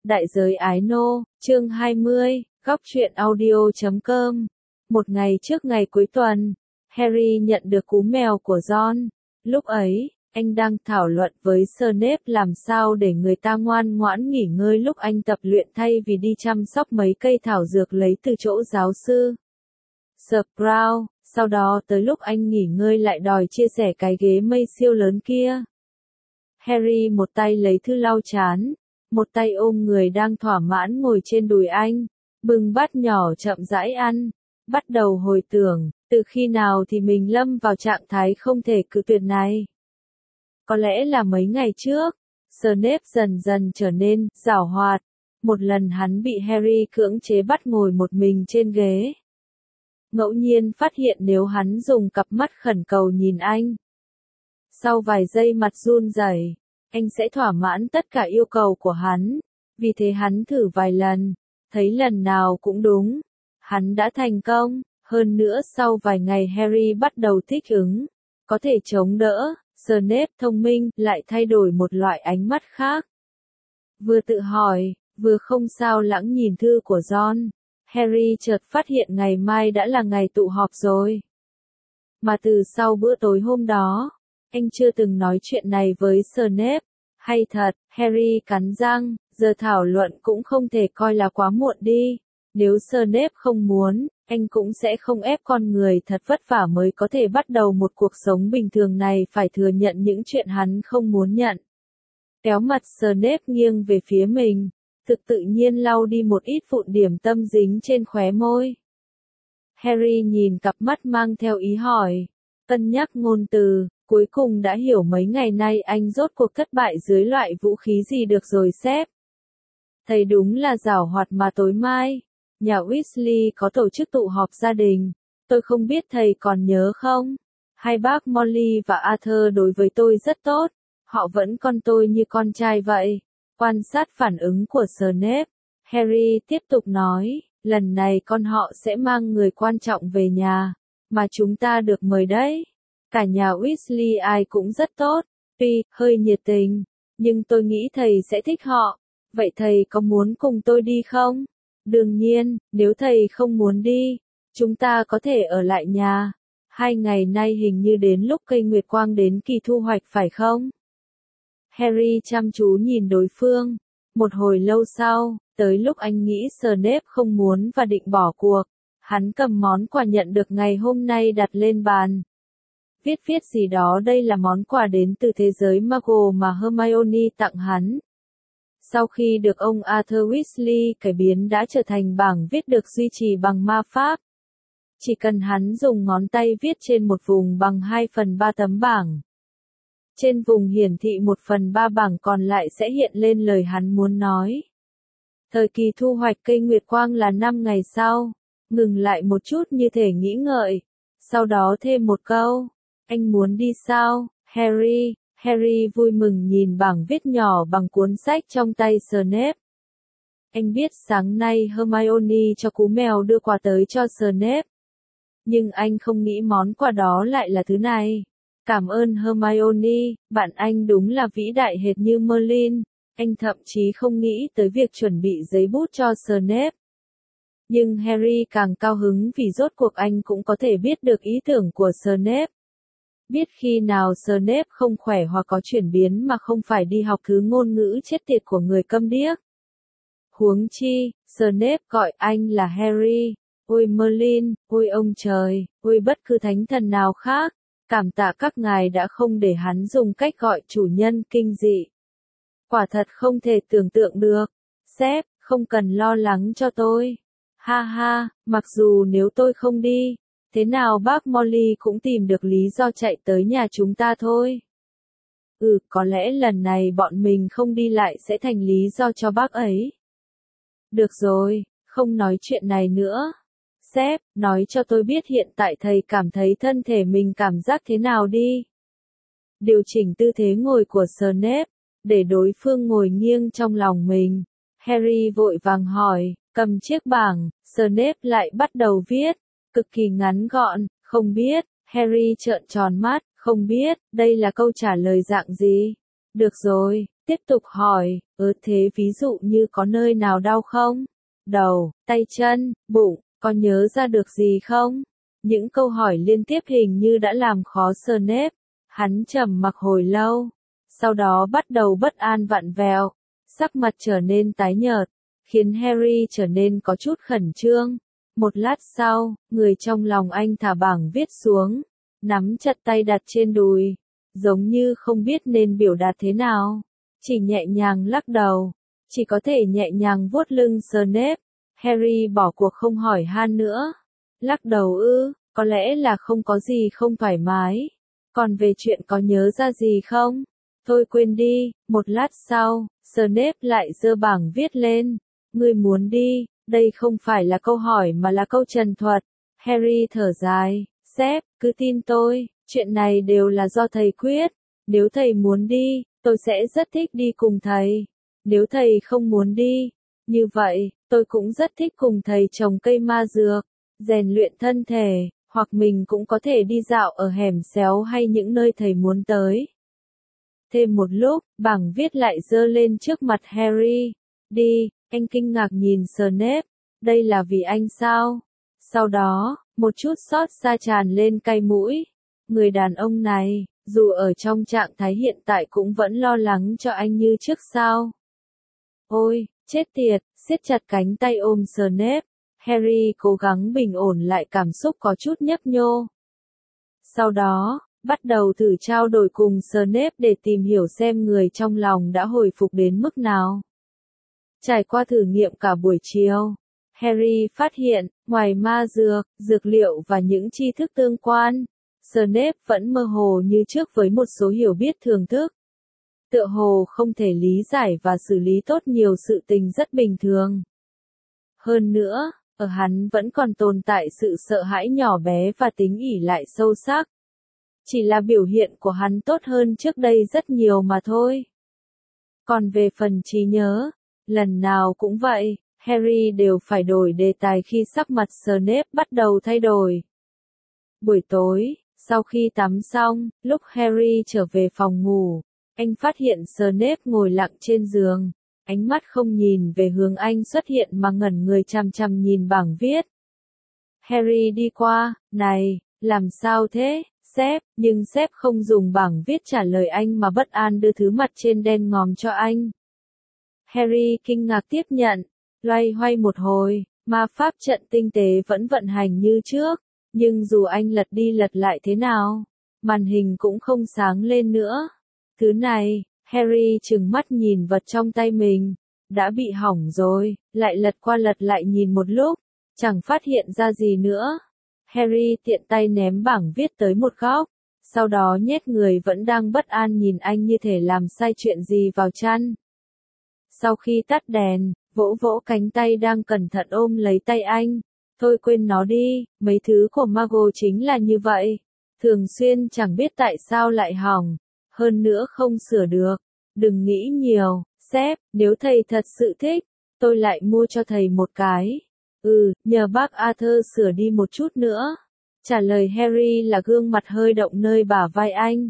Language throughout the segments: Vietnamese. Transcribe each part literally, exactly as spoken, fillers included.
Đại giới ái nô, chương hai mươi, góc truyện audio chấm com. Một ngày trước ngày cuối tuần, Harry nhận được cú mèo của Ron. Lúc ấy, anh đang thảo luận với Snape làm sao để người ta ngoan ngoãn nghỉ ngơi lúc anh tập luyện thay vì đi chăm sóc mấy cây thảo dược lấy từ chỗ giáo sư Sprout. Sau đó tới lúc anh nghỉ ngơi lại đòi chia sẻ cái ghế mây siêu lớn kia. Harry một tay lấy thư lau chán, một tay ôm người đang thỏa mãn ngồi trên đùi anh, bưng bát nhỏ chậm rãi ăn, bắt đầu hồi tưởng, từ khi nào thì mình lâm vào trạng thái không thể cự tuyệt này. Có lẽ là mấy ngày trước, Snape dần dần trở nên giảo hoạt, một lần hắn bị Harry cưỡng chế bắt ngồi một mình trên ghế. Ngẫu nhiên phát hiện nếu hắn dùng cặp mắt khẩn cầu nhìn anh, sau vài giây mặt run rẩy, anh sẽ thỏa mãn tất cả yêu cầu của hắn. Vì thế hắn thử vài lần, thấy lần nào cũng đúng. Hắn đã thành công, hơn nữa sau vài ngày Harry bắt đầu thích ứng, có thể chống đỡ. Snape thông minh lại thay đổi một loại ánh mắt khác. Vừa tự hỏi, vừa không sao lãng nhìn thư của Ron, Harry chợt phát hiện ngày mai đã là ngày tụ họp rồi. Mà từ sau bữa tối hôm đó, anh chưa từng nói chuyện này với Snape. Hay thật, Harry cắn răng, giờ thảo luận cũng không thể coi là quá muộn đi. Nếu Snape không muốn, anh cũng sẽ không ép con người thật vất vả mới có thể bắt đầu một cuộc sống bình thường này phải thừa nhận những chuyện hắn không muốn nhận. Kéo mặt Snape nghiêng về phía mình, thực tự nhiên lau đi một ít vụn điểm tâm dính trên khóe môi. Harry nhìn cặp mắt mang theo ý hỏi, cân nhắc ngôn từ. Cuối cùng đã hiểu mấy ngày nay anh rốt cuộc thất bại dưới loại vũ khí gì được rồi sếp. Thầy đúng là giảo hoạt mà tối mai, nhà Weasley có tổ chức tụ họp gia đình. Tôi không biết thầy còn nhớ không? Hai bác Molly và Arthur đối với tôi rất tốt. Họ vẫn coi tôi như con trai vậy. Quan sát phản ứng của Snape, Harry tiếp tục nói, lần này con họ sẽ mang người quan trọng về nhà, mà chúng ta được mời đấy. Cả nhà Weasley ai cũng rất tốt, tuy hơi nhiệt tình, nhưng tôi nghĩ thầy sẽ thích họ. Vậy thầy có muốn cùng tôi đi không? Đương nhiên, nếu thầy không muốn đi, chúng ta có thể ở lại nhà. Hai ngày nay hình như đến lúc cây nguyệt quang đến kỳ thu hoạch phải không? Harry chăm chú nhìn đối phương. Một hồi lâu sau, tới lúc anh nghĩ Snape không muốn và định bỏ cuộc, hắn cầm món quà nhận được ngày hôm nay đặt lên bàn. Viết viết gì đó đây là món quà đến từ thế giới Muggle mà Hermione tặng hắn. Sau khi được ông Arthur Weasley cải biến đã trở thành bảng viết được duy trì bằng ma pháp. Chỉ cần hắn dùng ngón tay viết trên một vùng bằng hai phần ba tấm bảng. Trên vùng hiển thị một phần ba bảng còn lại sẽ hiện lên lời hắn muốn nói. Thời kỳ thu hoạch cây nguyệt quang là năm ngày sau. Ngừng lại một chút như thể nghĩ ngợi. Sau đó thêm một câu. Anh muốn đi sao, Harry? Harry vui mừng nhìn bảng viết nhỏ bằng cuốn sách trong tay Snape. Anh biết sáng nay Hermione cho cú mèo đưa quà tới cho Snape. Nhưng anh không nghĩ món quà đó lại là thứ này. Cảm ơn Hermione, bạn anh đúng là vĩ đại hệt như Merlin. Anh thậm chí không nghĩ tới việc chuẩn bị giấy bút cho Snape. Nhưng Harry càng cao hứng vì rốt cuộc anh cũng có thể biết được ý tưởng của Snape. Biết khi nào Snape không khỏe hoặc có chuyển biến mà không phải đi học thứ ngôn ngữ chết tiệt của người câm điếc. Huống chi, Snape gọi anh là Harry, ôi Merlin, ôi ông trời, ôi bất cứ thánh thần nào khác. Cảm tạ các ngài đã không để hắn dùng cách gọi chủ nhân kinh dị. Quả thật không thể tưởng tượng được. Sếp, không cần lo lắng cho tôi. Ha ha, mặc dù nếu tôi không đi, thế nào bác Molly cũng tìm được lý do chạy tới nhà chúng ta thôi. Ừ, có lẽ lần này bọn mình không đi lại sẽ thành lý do cho bác ấy. Được rồi, không nói chuyện này nữa. Sếp, nói cho tôi biết hiện tại thầy cảm thấy thân thể mình cảm giác thế nào đi. Điều chỉnh tư thế ngồi của Snape, để đối phương ngồi nghiêng trong lòng mình. Harry vội vàng hỏi, cầm chiếc bảng, Snape lại bắt đầu viết. Cực kỳ ngắn gọn, không biết, Harry trợn tròn mắt, không biết, đây là câu trả lời dạng gì? Được rồi, tiếp tục hỏi, Ớ thế ví dụ như có nơi nào đau không? Đầu, tay chân, bụng, có nhớ ra được gì không? Những câu hỏi liên tiếp hình như đã làm khó Snape. Hắn trầm mặc hồi lâu, sau đó bắt đầu bất an vặn vẹo, sắc mặt trở nên tái nhợt, khiến Harry trở nên có chút khẩn trương. Một lát sau, người trong lòng anh thả bảng viết xuống, nắm chặt tay đặt trên đùi, giống như không biết nên biểu đạt thế nào, chỉ nhẹ nhàng lắc đầu, chỉ có thể nhẹ nhàng vuốt lưng Snape. Harry bỏ cuộc không hỏi han nữa. Lắc đầu ư, có lẽ là không có gì không thoải mái. Còn về chuyện có nhớ ra gì không? Thôi quên đi. Một lát sau, Snape lại giơ bảng viết lên. Ngươi muốn đi, đây không phải là câu hỏi mà là câu trần thuật. Harry thở dài, sếp, cứ tin tôi, chuyện này đều là do thầy quyết. Nếu thầy muốn đi, tôi sẽ rất thích đi cùng thầy. Nếu thầy không muốn đi, như vậy, tôi cũng rất thích cùng thầy trồng cây ma dược, rèn luyện thân thể, hoặc mình cũng có thể đi dạo ở hẻm xéo hay những nơi thầy muốn tới. Thêm một lúc, bảng viết lại giơ lên trước mặt Harry. Đi, anh kinh ngạc nhìn Snape, đây là vì anh sao? Sau đó, một chút xót xa tràn lên cay mũi. Người đàn ông này, dù ở trong trạng thái hiện tại cũng vẫn lo lắng cho anh như trước sao? Ôi, chết tiệt, siết chặt cánh tay ôm Snape. Harry cố gắng bình ổn lại cảm xúc có chút nhấp nhô. Sau đó, bắt đầu thử trao đổi cùng Snape để tìm hiểu xem người trong lòng đã hồi phục đến mức nào. Trải qua thử nghiệm cả buổi chiều, Harry phát hiện, ngoài ma dược, dược liệu và những tri thức tương quan, Snape vẫn mơ hồ như trước với một số hiểu biết thưởng thức. Tựa hồ không thể lý giải và xử lý tốt nhiều sự tình rất bình thường. Hơn nữa, ở hắn vẫn còn tồn tại sự sợ hãi nhỏ bé và tính ỷ lại sâu sắc. Chỉ là biểu hiện của hắn tốt hơn trước đây rất nhiều mà thôi. Còn về phần trí nhớ, lần nào cũng vậy, Harry đều phải đổi đề tài khi sắc mặt Snape bắt đầu thay đổi. Buổi tối, sau khi tắm xong, lúc Harry trở về phòng ngủ, anh phát hiện Snape ngồi lặng trên giường, ánh mắt không nhìn về hướng anh xuất hiện mà ngẩn người chằm chằm nhìn bảng viết. Harry đi qua, này, làm sao thế, sếp, nhưng sếp không dùng bảng viết trả lời anh mà bất an đưa thứ mặt trên đen ngòm cho anh. Harry kinh ngạc tiếp nhận, loay hoay một hồi, ma pháp trận tinh tế vẫn vận hành như trước, nhưng dù anh lật đi lật lại thế nào, màn hình cũng không sáng lên nữa. Thứ này, Harry trừng mắt nhìn vật trong tay mình, đã bị hỏng rồi, lại lật qua lật lại nhìn một lúc, chẳng phát hiện ra gì nữa. Harry tiện tay ném bảng viết tới một góc, sau đó nhét người vẫn đang bất an nhìn anh như thể làm sai chuyện gì vào chăn. Sau khi tắt đèn, vỗ vỗ cánh tay đang cẩn thận ôm lấy tay anh, thôi quên nó đi, mấy thứ của Mago chính là như vậy, thường xuyên chẳng biết tại sao lại hỏng, hơn nữa không sửa được, đừng nghĩ nhiều, sếp, nếu thầy thật sự thích, tôi lại mua cho thầy một cái. Ừ, nhờ bác Arthur sửa đi một chút nữa. Trả lời Harry là gương mặt hơi động nơi bả vai anh.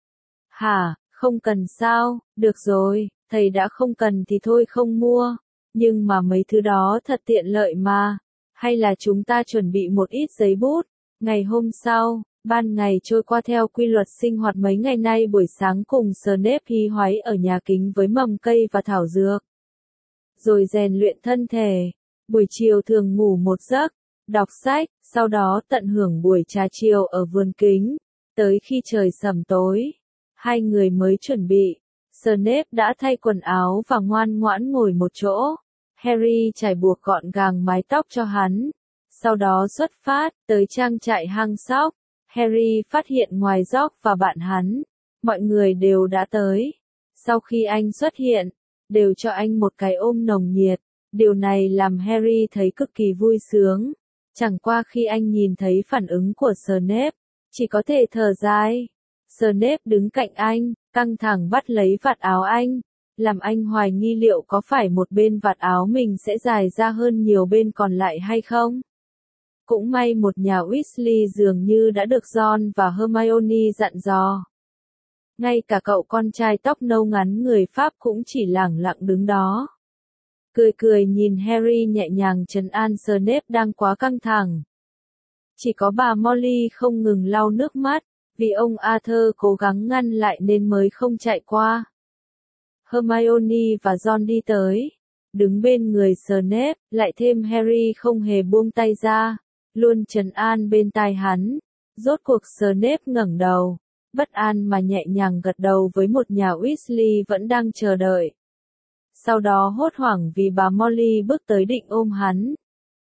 Hả, không cần sao, được rồi, thầy đã không cần thì thôi không mua. Nhưng mà mấy thứ đó thật tiện lợi mà. Hay là chúng ta chuẩn bị một ít giấy bút. Ngày hôm sau, ban ngày trôi qua theo quy luật sinh hoạt mấy ngày nay buổi sáng cùng Snape hí hoáy ở nhà kính với mầm cây và thảo dược. Rồi rèn luyện thân thể. Buổi chiều thường ngủ một giấc, đọc sách, sau đó tận hưởng buổi trà chiều ở vườn kính. Tới khi trời sẩm tối, hai người mới chuẩn bị. Snape đã thay quần áo và ngoan ngoãn ngồi một chỗ. Harry trải buộc gọn gàng mái tóc cho hắn. Sau đó xuất phát, tới trang trại hang sóc. Harry phát hiện ngoài George và bạn hắn, mọi người đều đã tới. Sau khi anh xuất hiện, đều cho anh một cái ôm nồng nhiệt. Điều này làm Harry thấy cực kỳ vui sướng. Chẳng qua khi anh nhìn thấy phản ứng của Snape, chỉ có thể thở dài. Snape đứng cạnh anh, căng thẳng bắt lấy vạt áo anh, làm anh hoài nghi liệu có phải một bên vạt áo mình sẽ dài ra hơn nhiều bên còn lại hay không. Cũng may một nhà Weasley dường như đã được Ron và Hermione dặn dò. Ngay cả cậu con trai tóc nâu ngắn người Pháp cũng chỉ lẳng lặng đứng đó. Cười cười nhìn Harry nhẹ nhàng trấn an Snape đang quá căng thẳng. Chỉ có bà Molly không ngừng lau nước mắt, vì ông Arthur cố gắng ngăn lại nên mới không chạy qua. Hermione và Ron đi tới, đứng bên người Snape, lại thêm Harry không hề buông tay ra, luôn trấn an bên tai hắn. Rốt cuộc Snape ngẩng đầu, bất an mà nhẹ nhàng gật đầu với một nhà Weasley vẫn đang chờ đợi. Sau đó hốt hoảng vì bà Molly bước tới định ôm hắn.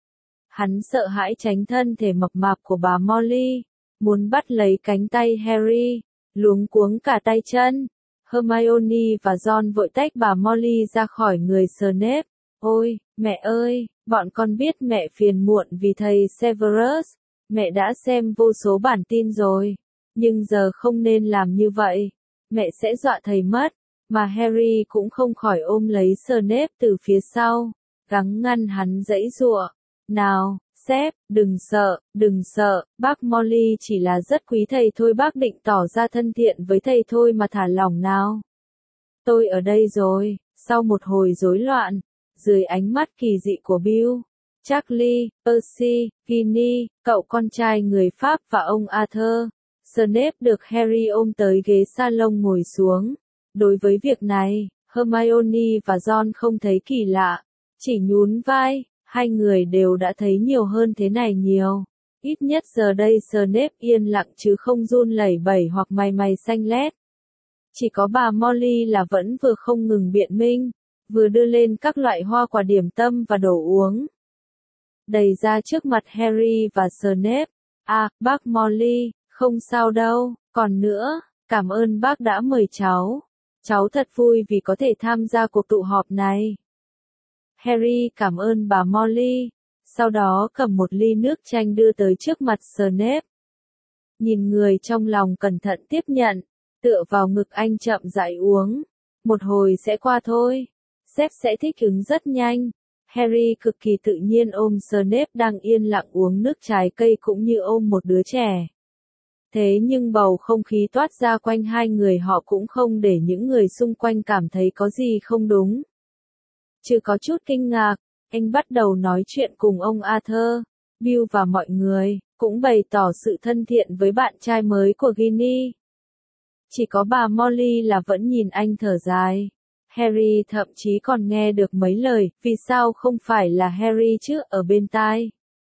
Hắn sợ hãi tránh thân thể mập mạp của bà Molly, muốn bắt lấy cánh tay Harry, luống cuống cả tay chân. Hermione và Ron vội tách bà Molly ra khỏi người Snape. Ôi, mẹ ơi, bọn con biết mẹ phiền muộn vì thầy Severus, mẹ đã xem vô số bản tin rồi, nhưng giờ không nên làm như vậy, mẹ sẽ dọa thầy mất. Mà Harry cũng không khỏi ôm lấy Snape từ phía sau, gắng ngăn hắn giãy giụa. Nào, sếp, đừng sợ, đừng sợ, bác Molly chỉ là rất quý thầy thôi, bác định tỏ ra thân thiện với thầy thôi mà, thả lỏng nào. Tôi ở đây rồi. Sau một hồi rối loạn, dưới ánh mắt kỳ dị của Bill, Charlie, Percy, Ginny, cậu con trai người Pháp và ông Arthur, Snape được Harry ôm tới ghế salon ngồi xuống. Đối với việc này, Hermione và Ron không thấy kỳ lạ, chỉ nhún vai, hai người đều đã thấy nhiều hơn thế này nhiều. Ít nhất giờ đây Snape yên lặng chứ không run lẩy bẩy hoặc mày mày xanh lét. Chỉ có bà Molly là vẫn vừa không ngừng biện minh, vừa đưa lên các loại hoa quả điểm tâm và đồ uống. Đầy ra trước mặt Harry và Snape. À, bác Molly, không sao đâu, còn nữa, cảm ơn bác đã mời cháu. Cháu thật vui vì có thể tham gia cuộc tụ họp này. Harry cảm ơn bà Molly, sau đó cầm một ly nước chanh đưa tới trước mặt Snape. Nhìn người trong lòng cẩn thận tiếp nhận, tựa vào ngực anh chậm rãi uống. Một hồi sẽ qua thôi, sếp sẽ thích ứng rất nhanh. Harry cực kỳ tự nhiên ôm Snape đang yên lặng uống nước trái cây cũng như ôm một đứa trẻ. Thế nhưng bầu không khí toát ra quanh hai người họ cũng không để những người xung quanh cảm thấy có gì không đúng. Chứ có chút kinh ngạc, anh bắt đầu nói chuyện cùng ông Arthur, Bill và mọi người, cũng bày tỏ sự thân thiện với bạn trai mới của Ginny. Chỉ có bà Molly là vẫn nhìn anh thở dài. Harry thậm chí còn nghe được mấy lời, vì sao không phải là Harry chứ, ở bên tai.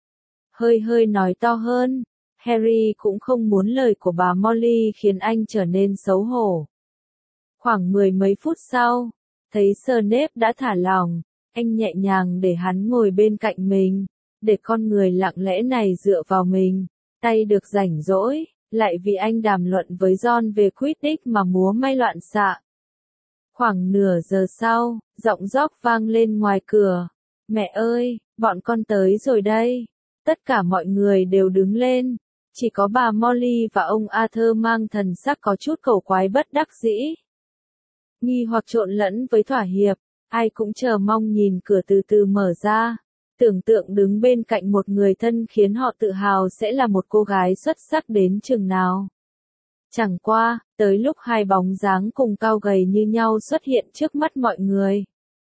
Hơi hơi nói to hơn. Harry cũng không muốn lời của bà Molly khiến anh trở nên xấu hổ. Khoảng mười mấy phút sau, thấy Snape đã thả lỏng, anh nhẹ nhàng để hắn ngồi bên cạnh mình, để con người lặng lẽ này dựa vào mình, tay được rảnh rỗi, lại vì anh đàm luận với Ron về Quidditch mà múa may loạn xạ. Khoảng nửa giờ sau, giọng George vang lên ngoài cửa. Mẹ ơi, bọn con tới rồi đây. Tất cả mọi người đều đứng lên. Chỉ có bà Molly và ông Arthur mang thần sắc có chút cầu quái bất đắc dĩ. Nghi hoặc trộn lẫn với thỏa hiệp, ai cũng chờ mong nhìn cửa từ từ mở ra. Tưởng tượng đứng bên cạnh một người thân khiến họ tự hào sẽ là một cô gái xuất sắc đến chừng nào. Chẳng qua, tới lúc hai bóng dáng cùng cao gầy như nhau xuất hiện trước mắt mọi người.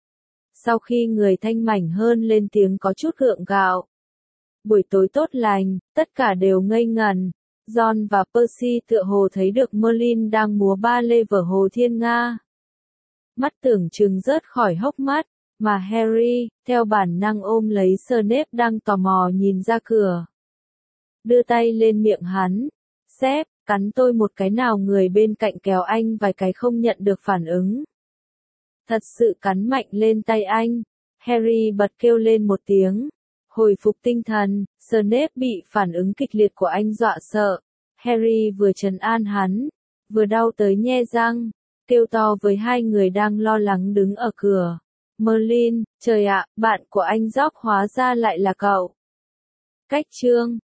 Sau khi người thanh mảnh hơn lên tiếng có chút gượng gạo. Buổi tối tốt lành, tất cả đều ngây ngần. Ron và Percy tựa hồ thấy được Merlin đang múa ba lê vở Hồ Thiên Nga. Mắt tưởng chừng rớt khỏi hốc mắt, mà Harry, theo bản năng ôm lấy Snape đang tò mò nhìn ra cửa. Đưa tay lên miệng hắn. Sếp, cắn tôi một cái nào, người bên cạnh kéo anh vài cái không nhận được phản ứng. Thật sự cắn mạnh lên tay anh. Harry bật kêu lên một tiếng. Hồi phục tinh thần, Snape bị phản ứng kịch liệt của anh dọa sợ. Harry vừa trấn an hắn, vừa đau tới nhe răng, kêu to với hai người đang lo lắng đứng ở cửa. Merlin, trời ạ, bạn của anh George hóa ra lại là cậu. Cách chương